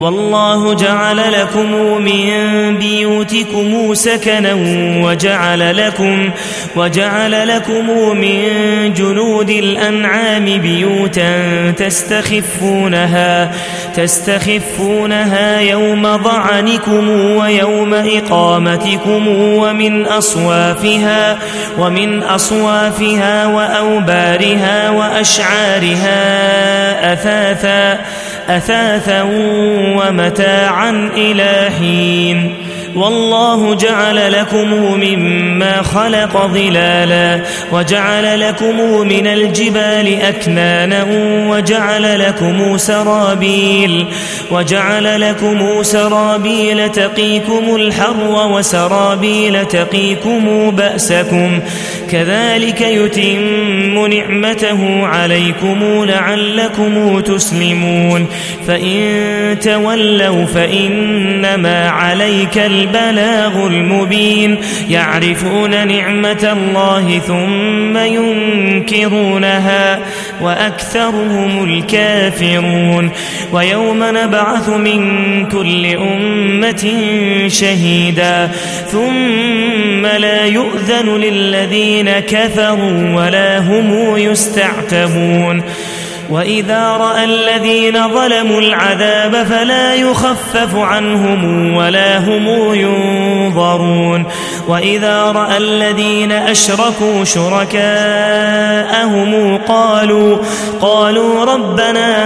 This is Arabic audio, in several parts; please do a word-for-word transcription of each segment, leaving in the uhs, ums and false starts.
والله جعل لكم من بيوتكم سكنا وجعل لكم, وجعل لكم من جلود الأنعام بيوتا تستخفونها, تستخفونها يوم ضعنكم ويوم إقامتكم ومن أصوافها, ومن أصوافها وأوبارها وأشعارها أثاثا, أثاثا ومتاعا إلى حين. والله جعل لكم مما خلق ظلالا وجعل لكم من الجبال أكنانا وجعل لكم سرابيل, وجعل لكم سرابيل تقيكم الحر وسرابيل تقيكم بأسكم كذلك يتم نعمته عليكم لعلكم تسلمون. فإن تولوا فإنما عليك البلاغ المبين. يعرفون نعمة الله ثم ينكرونها وأكثرهم الكافرون. ويوم نبعث من كل أمة شهيدا ثم لا يؤذن للذين كفروا ولا هم يستعتبون. وإذا رأى الذين ظلموا العذاب فلا يخفف عنهم ولا هم ينظرون. وإذا رأى الذين أشركوا شركاءهم قالوا, قالوا ربنا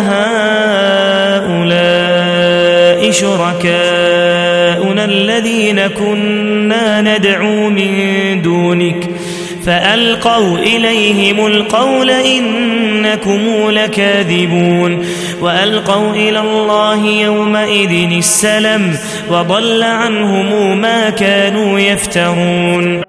هؤلاء شركاؤنا الذين كنا ندعو من دونك فألقوا إليهم القول إنكم لكاذبون. وألقوا إلى الله يومئذ السلم وضل عنهم ما كانوا يفترون.